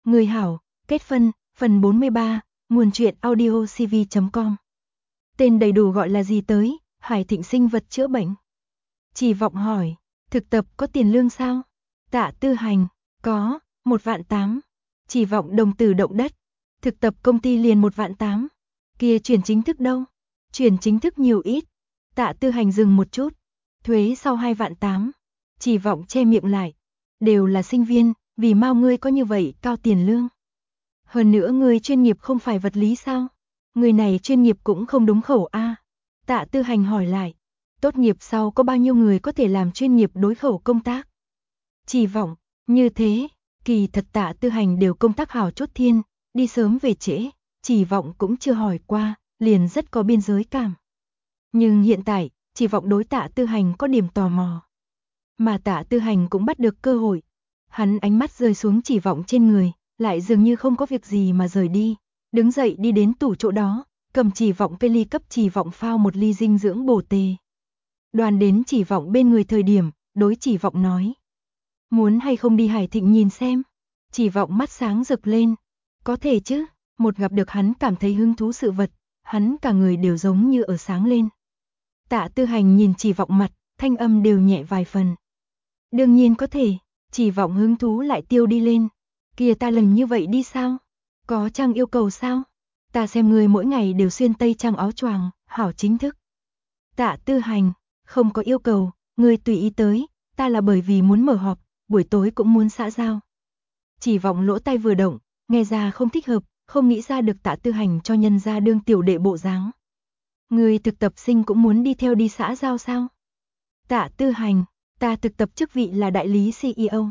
Người hảo, kết phân, phần 43, nguồn truyện audio cv.com. Tên đầy đủ gọi là gì tới? Hải Thịnh sinh vật chữa bệnh. Chỉ Vọng hỏi, thực tập có tiền lương sao? Tạ Tư Hành, có, 1.800.000. Chỉ Vọng đồng tử động đất, thực tập công ty liền 1.800.000. Kia chuyển chính thức đâu? Chuyển chính thức nhiều ít. Tạ Tư Hành dừng một chút, thuế sau 2.800.000. Chỉ Vọng che miệng lại, đều là sinh viên, vì mau ngươi có như vậy cao tiền lương. Hơn nữa ngươi chuyên nghiệp không phải vật lý sao? Người này chuyên nghiệp cũng không đúng khẩu a. Tạ Tư Hành hỏi lại, tốt nghiệp sau có bao nhiêu người có thể làm chuyên nghiệp đối khẩu công tác? Chỉ Vọng, như thế, kỳ thật Tạ Tư Hành đều công tác hảo chốt thiên, đi sớm về trễ, Chỉ Vọng cũng chưa hỏi qua, liền rất có biên giới cảm. Nhưng hiện tại, Chỉ Vọng đối Tạ Tư Hành có điểm tò mò. Mà Tạ Tư Hành cũng bắt được cơ hội. Hắn ánh mắt rơi xuống Chỉ Vọng trên người, lại dường như không có việc gì mà rời đi, đứng dậy đi đến tủ chỗ đó, cầm Chỉ Vọng cây ly cấp Chỉ Vọng phao một ly dinh dưỡng bổ tề. Đoàn đến Chỉ Vọng bên người thời điểm, đối Chỉ Vọng nói, muốn hay không đi Hải Thịnh nhìn xem? Chỉ Vọng mắt sáng rực lên, có thể chứ, một gặp được hắn cảm thấy hứng thú sự vật, hắn cả người đều giống như ở sáng lên. Tạ Tư Hành nhìn Chỉ Vọng mặt, thanh âm đều nhẹ vài phần. Đương nhiên có thể. Chỉ Vọng hứng thú lại tiêu đi lên. Kìa ta lần như vậy đi sao? Có trang yêu cầu sao? Ta xem người mỗi ngày đều xuyên tây trang áo choàng, hảo chính thức. Tạ Tư Hành, không có yêu cầu, người tùy ý tới, ta là bởi vì muốn mở họp, buổi tối cũng muốn xã giao. Chỉ Vọng lỗ tai vừa động, nghe ra không thích hợp, không nghĩ ra được Tạ Tư Hành cho nhân ra đương tiểu đệ bộ dáng. Người thực tập sinh cũng muốn đi theo đi xã giao sao? Tạ Tư Hành, ta thực tập chức vị là đại lý CEO.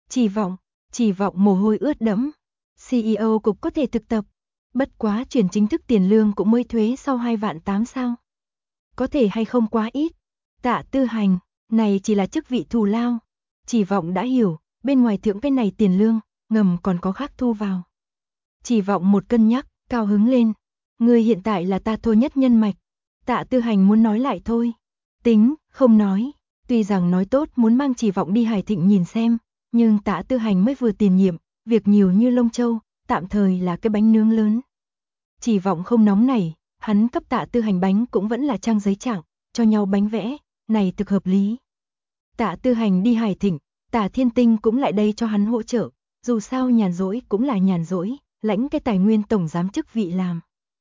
Chỉ Vọng mồ hôi ướt đẫm. CEO cục có thể thực tập. Bất quá chuyển chính thức tiền lương cũng mới thuế sau 2.800.000 sao? Có thể hay không quá ít? Tạ Tư Hành, này chỉ là chức vị thù lao. Chỉ Vọng đã hiểu, bên ngoài thưởng cái này tiền lương, ngầm còn có khác thu vào. Chỉ Vọng một cân nhắc, cao hứng lên. Người hiện tại là ta thôi nhất nhân mạch. Tạ Tư Hành muốn nói lại thôi. Tính, không nói. Tuy rằng nói tốt muốn mang Chỉ Vọng đi Hải Thịnh nhìn xem, nhưng Tạ Tư Hành mới vừa tiền nhiệm, việc nhiều như lông châu, tạm thời là cái bánh nướng lớn. Chỉ Vọng không nóng nảy, hắn cấp Tạ Tư Hành bánh cũng vẫn là trang giấy trạng, cho nhau bánh vẽ, này thực hợp lý. Tạ Tư Hành đi Hải Thịnh, Tạ Thiên Tinh cũng lại đây cho hắn hỗ trợ, dù sao nhàn rỗi cũng là nhàn rỗi, lãnh cái tài nguyên tổng giám chức vị làm.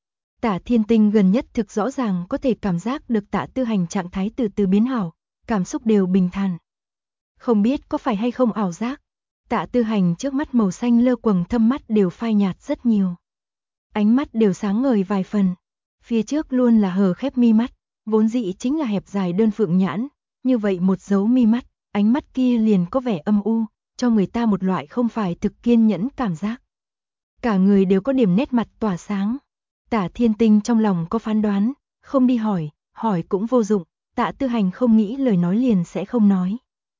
Tạ Thiên Tinh gần nhất thực rõ ràng có thể cảm giác được Tạ Tư Hành trạng thái từ từ biến hảo, cảm xúc đều bình thản. Không biết có phải hay không ảo giác, Tạ Tư Hành trước mắt màu xanh lơ quầng thâm mắt đều phai nhạt rất nhiều. Ánh mắt đều sáng ngời vài phần, phía trước luôn là hờ khép mi mắt, vốn dĩ chính là hẹp dài đơn phượng nhãn, như vậy một dấu mi mắt, ánh mắt kia liền có vẻ âm u, cho người ta một loại không phải thực kiên nhẫn cảm giác. Cả người đều có điểm nét mặt tỏa sáng. Tạ Thiên Tinh trong lòng có phán đoán, không đi hỏi cũng vô dụng, Tạ Tư Hành không nghĩ lời nói liền sẽ không nói.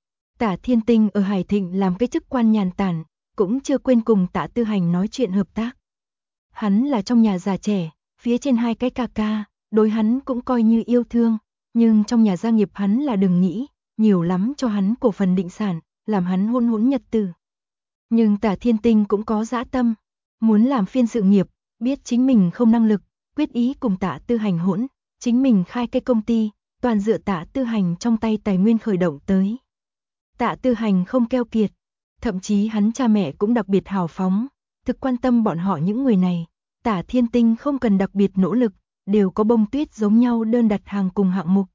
Tạ Thiên Tinh ở Hải Thịnh làm cái chức quan nhàn tản, cũng chưa quên cùng Tạ Tư Hành nói chuyện hợp tác. Hắn là trong nhà già trẻ, phía trên hai cái ca ca, đối hắn cũng coi như yêu thương, nhưng trong nhà gia nghiệp hắn là đừng nghĩ, nhiều lắm cho hắn cổ phần định sản, làm hắn hôn hỗn nhật tử. Nhưng Tạ Thiên Tinh cũng có dã tâm, muốn làm phiên sự nghiệp, biết chính mình không năng lực, quyết ý cùng Tạ Tư Hành hỗn, chính mình khai cái công ty, toàn dựa Tạ Tư Hành trong tay tài nguyên khởi động tới. Tạ Tư Hành không keo kiệt, thậm chí hắn cha mẹ cũng đặc biệt hào phóng, thực quan tâm bọn họ những người này. Tạ Thiên Tinh không cần đặc biệt nỗ lực, đều có bông tuyết giống nhau đơn đặt hàng cùng hạng mục.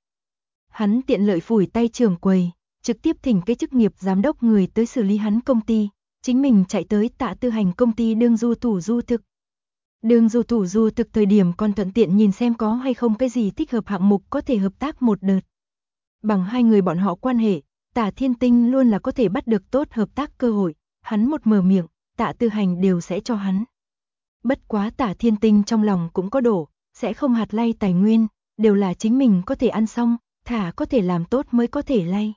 Hắn tiện lợi phủi tay trưởng quầy, trực tiếp thỉnh cái chức nghiệp giám đốc người tới xử lý hắn công ty, chính mình chạy tới Tạ Tư Hành công ty đương du thủ du thực. Đương du thủ du thực thời điểm còn thuận tiện nhìn xem có hay không cái gì thích hợp hạng mục có thể hợp tác một đợt. Bằng hai người bọn họ quan hệ, Tạ Thiên Tinh luôn là có thể bắt được tốt hợp tác cơ hội, hắn một mở miệng, Tạ Tư Hành đều sẽ cho hắn. Bất quá Tạ Thiên Tinh trong lòng cũng có đổ, sẽ không hạt lay tài nguyên, đều là chính mình có thể ăn xong, thả có thể làm tốt mới có thể lay.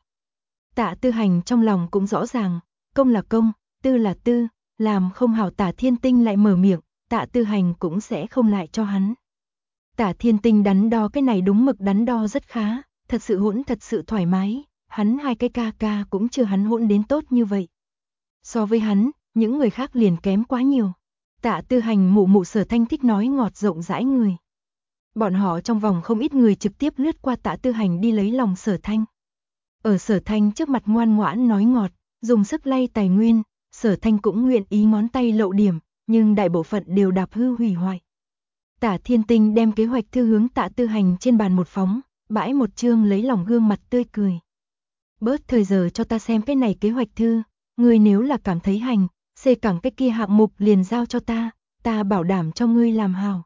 Tạ Tư Hành trong lòng cũng rõ ràng, công là công, tư là tư, làm không hảo Tạ Thiên Tinh lại mở miệng, Tạ Tư Hành cũng sẽ không lại cho hắn. Tạ Thiên Tinh đắn đo cái này đúng mực đắn đo rất khá, thật sự hỗn thật sự thoải mái, hắn hai cái ca ca cũng chưa hắn hỗn đến tốt như vậy. So với hắn, những người khác liền kém quá nhiều. Tạ Tư Hành mụ mụ Sở Thanh thích nói ngọt rộng rãi người. Bọn họ trong vòng không ít người trực tiếp lướt qua Tạ Tư Hành đi lấy lòng Sở Thanh. Ở Sở Thanh trước mặt ngoan ngoãn nói ngọt, dùng sức lay tài nguyên, Sở Thanh cũng nguyện ý ngón tay lậu điểm, nhưng đại bộ phận đều đạp hư hủy hoại. Tạ Thiên Tinh đem kế hoạch thư hướng Tạ Tư Hành trên bàn một phóng, bãi một chương lấy lòng gương mặt tươi cười. Bớt thời giờ cho ta xem cái này kế hoạch thư, ngươi nếu là cảm thấy hành, xê cẳng cái kia hạng mục liền giao cho ta bảo đảm cho ngươi làm hào.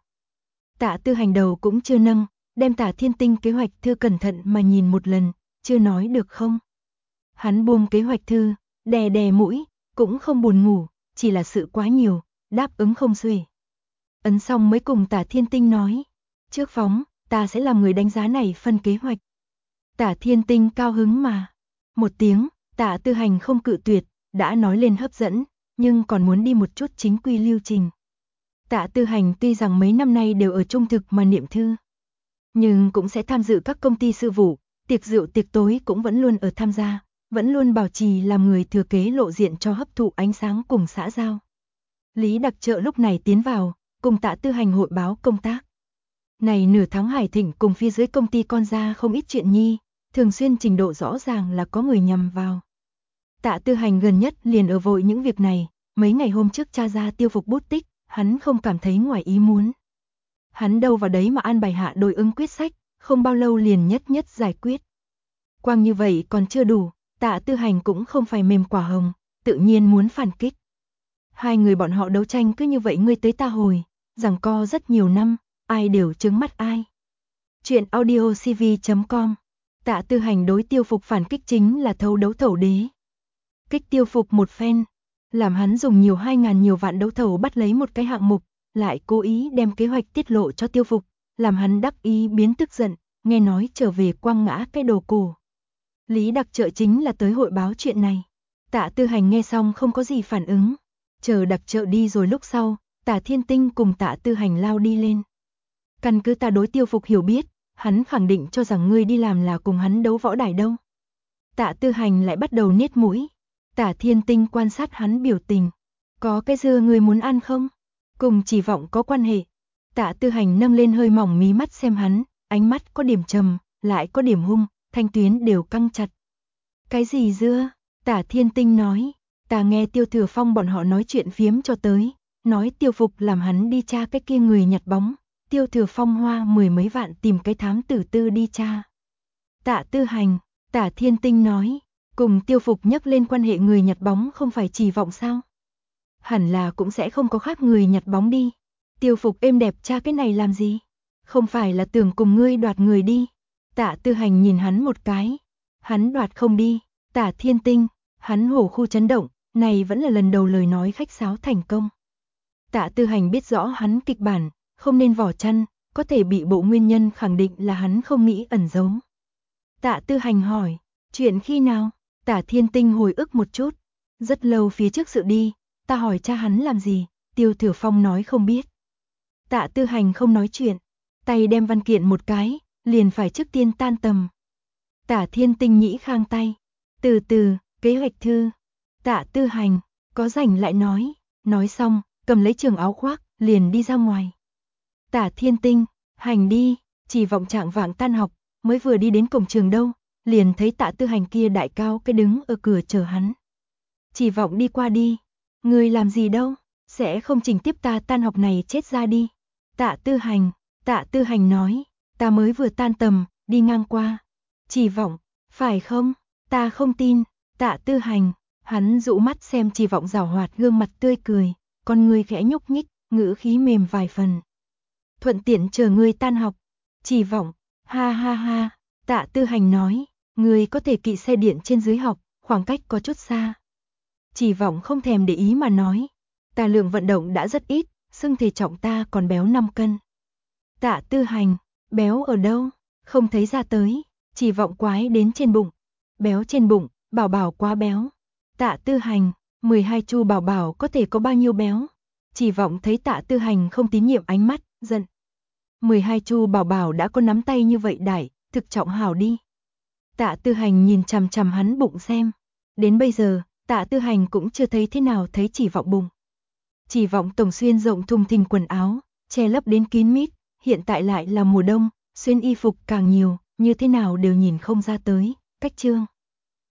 Tạ Tư Hành đầu cũng chưa nâng, đem Tạ Thiên Tinh kế hoạch thư cẩn thận mà nhìn một lần, chưa nói được không. Hắn buông kế hoạch thư, đè đè mũi, cũng không buồn ngủ, chỉ là sự quá nhiều, đáp ứng không xuể. Ấn xong mới cùng Tạ Thiên Tinh nói, trước phóng, ta sẽ làm người đánh giá này phân kế hoạch. Tạ Thiên Tinh cao hứng mà. Một tiếng, Tạ Tư Hành không cự tuyệt, đã nói lên hấp dẫn, nhưng còn muốn đi một chút chính quy lưu trình. Tạ Tư Hành tuy rằng mấy năm nay đều ở trung thực mà niệm thư, nhưng cũng sẽ tham dự các công ty sự vụ, tiệc rượu tiệc tối cũng vẫn luôn ở tham gia, vẫn luôn bảo trì làm người thừa kế lộ diện cho hấp thụ ánh sáng cùng xã giao. Lý Đặc Trợ lúc này tiến vào, cùng Tạ Tư Hành hội báo công tác. Này nửa tháng Hải Thịnh cùng phía dưới công ty con ra không ít chuyện nhi, thường xuyên trình độ rõ ràng là có người nhằm vào. Tạ Tư Hành gần nhất liền ở vội những việc này, mấy ngày hôm trước tra ra tiêu phục bút tích, hắn không cảm thấy ngoài ý muốn. Hắn đâu vào đấy mà an bài hạ đối ứng quyết sách, không bao lâu liền nhất giải quyết. Quang như vậy còn chưa đủ, Tạ Tư Hành cũng không phải mềm quả hồng, tự nhiên muốn phản kích. Hai người bọn họ đấu tranh cứ như vậy ngươi tới ta hồi, giằng co rất nhiều năm, ai đều trứng mắt ai. Chuyện audiocv.com. Tạ Tư Hành đối tiêu phục phản kích chính là thâu đấu thầu đế. Kích tiêu phục một phen, làm hắn dùng nhiều 2.000 nhiều vạn đấu thầu bắt lấy một cái hạng mục, lại cố ý đem kế hoạch tiết lộ cho tiêu phục, làm hắn đắc ý biến tức giận, nghe nói trở về quăng ngã cái đồ cổ. Lý Đặc Trợ chính là tới hội báo chuyện này. Tạ Tư Hành nghe xong không có gì phản ứng, chờ Đặc Trợ đi rồi lúc sau, Tạ Thiên Tinh cùng Tạ Tư Hành lao đi lên. Căn cứ ta đối tiêu phục hiểu biết, hắn khẳng định cho rằng ngươi đi làm là cùng hắn đấu võ đài đâu. Tạ Tư Hành lại bắt đầu nết mũi. Tạ Thiên Tinh quan sát hắn biểu tình. Có cái dưa ngươi muốn ăn không? Cùng Chỉ Vọng có quan hệ. Tạ Tư Hành nâng lên hơi mỏng mí mắt xem hắn, ánh mắt có điểm trầm, lại có điểm hung, thanh tuyến đều căng chặt. Cái gì dưa? Tạ Thiên Tinh nói. Ta nghe Tiêu Thừa Phong bọn họ nói chuyện phiếm cho tới, nói tiêu phục làm hắn đi tra cái kia người nhặt bóng. Tiêu Thừa Phong hoa 10 mấy vạn tìm cái thám tử tư đi tra. Tạ Tư Hành, Tạ Thiên Tinh nói, cùng tiêu phục nhắc lên quan hệ người nhặt bóng không phải Chỉ Vọng sao? Hẳn là cũng sẽ không có khác người nhặt bóng đi. Tiêu phục êm đẹp tra cái này làm gì? Không phải là tưởng cùng ngươi đoạt người đi. Tạ Tư Hành nhìn hắn một cái. Hắn đoạt không đi. Tạ Thiên Tinh, hắn hổ khu chấn động, này vẫn là lần đầu lời nói khách sáo thành công. Tạ Tư Hành biết rõ hắn kịch bản, không nên vỏ chăn, có thể bị bộ nguyên nhân khẳng định là hắn không nghĩ ẩn giấu. Tạ Tư Hành hỏi, chuyện khi nào? Tạ Thiên Tinh hồi ức một chút, rất lâu phía trước sự đi, ta hỏi cha hắn làm gì, Tiêu Thừa Phong nói không biết. Tạ Tư Hành không nói chuyện, tay đem văn kiện một cái, liền phải trước tiên tan tầm. Tạ Thiên Tinh nhĩ khang tay, từ từ, kế hoạch thư. Tạ Tư Hành, có rảnh lại nói xong, cầm lấy trường áo khoác, liền đi ra ngoài. Tạ Thiên Tinh, Hành đi, Chỉ Vọng trạng vạng tan học, mới vừa đi đến cổng trường đâu, liền thấy Tạ Tư Hành kia đại cao cái đứng ở cửa chờ hắn. Chỉ Vọng đi qua đi, ngươi làm gì đâu, sẽ không trình tiếp ta tan học này chết ra đi. Tạ Tư Hành nói, ta mới vừa tan tầm, đi ngang qua. Chỉ Vọng, phải không, ta không tin. Tạ Tư Hành, hắn dụ mắt xem Chỉ Vọng giảo hoạt gương mặt tươi cười, con ngươi khẽ nhúc nhích, ngữ khí mềm vài phần. Thuận tiện chờ ngươi tan học. Chỉ Vọng, ha ha ha. Tạ Tư Hành nói, ngươi có thể kỵ xe điện trên dưới học, khoảng cách có chút xa. Chỉ Vọng không thèm để ý mà nói, ta lượng vận động đã rất ít, xưng thể trọng ta còn béo 5 cân. Tạ Tư Hành, béo ở đâu? Không thấy ra tới. Chỉ Vọng quái đến trên bụng. Béo trên bụng, Bảo Bảo quá béo. Tạ Tư Hành, 12 chu Bảo Bảo có thể có bao nhiêu béo? Chỉ Vọng thấy Tạ Tư Hành không tín nhiệm ánh mắt, giận. 12 chu Bảo Bảo đã có nắm tay như vậy đại, thực trọng hảo đi. Tạ Tư Hành nhìn chằm chằm hắn bụng xem. Đến bây giờ, Tạ Tư Hành cũng chưa thấy thế nào thấy Chỉ Vọng bùng. Chỉ Vọng tổng xuyên rộng thùng thình quần áo, che lấp đến kín mít, hiện tại lại là mùa đông, xuyên y phục càng nhiều, như thế nào đều nhìn không ra tới, cách trương.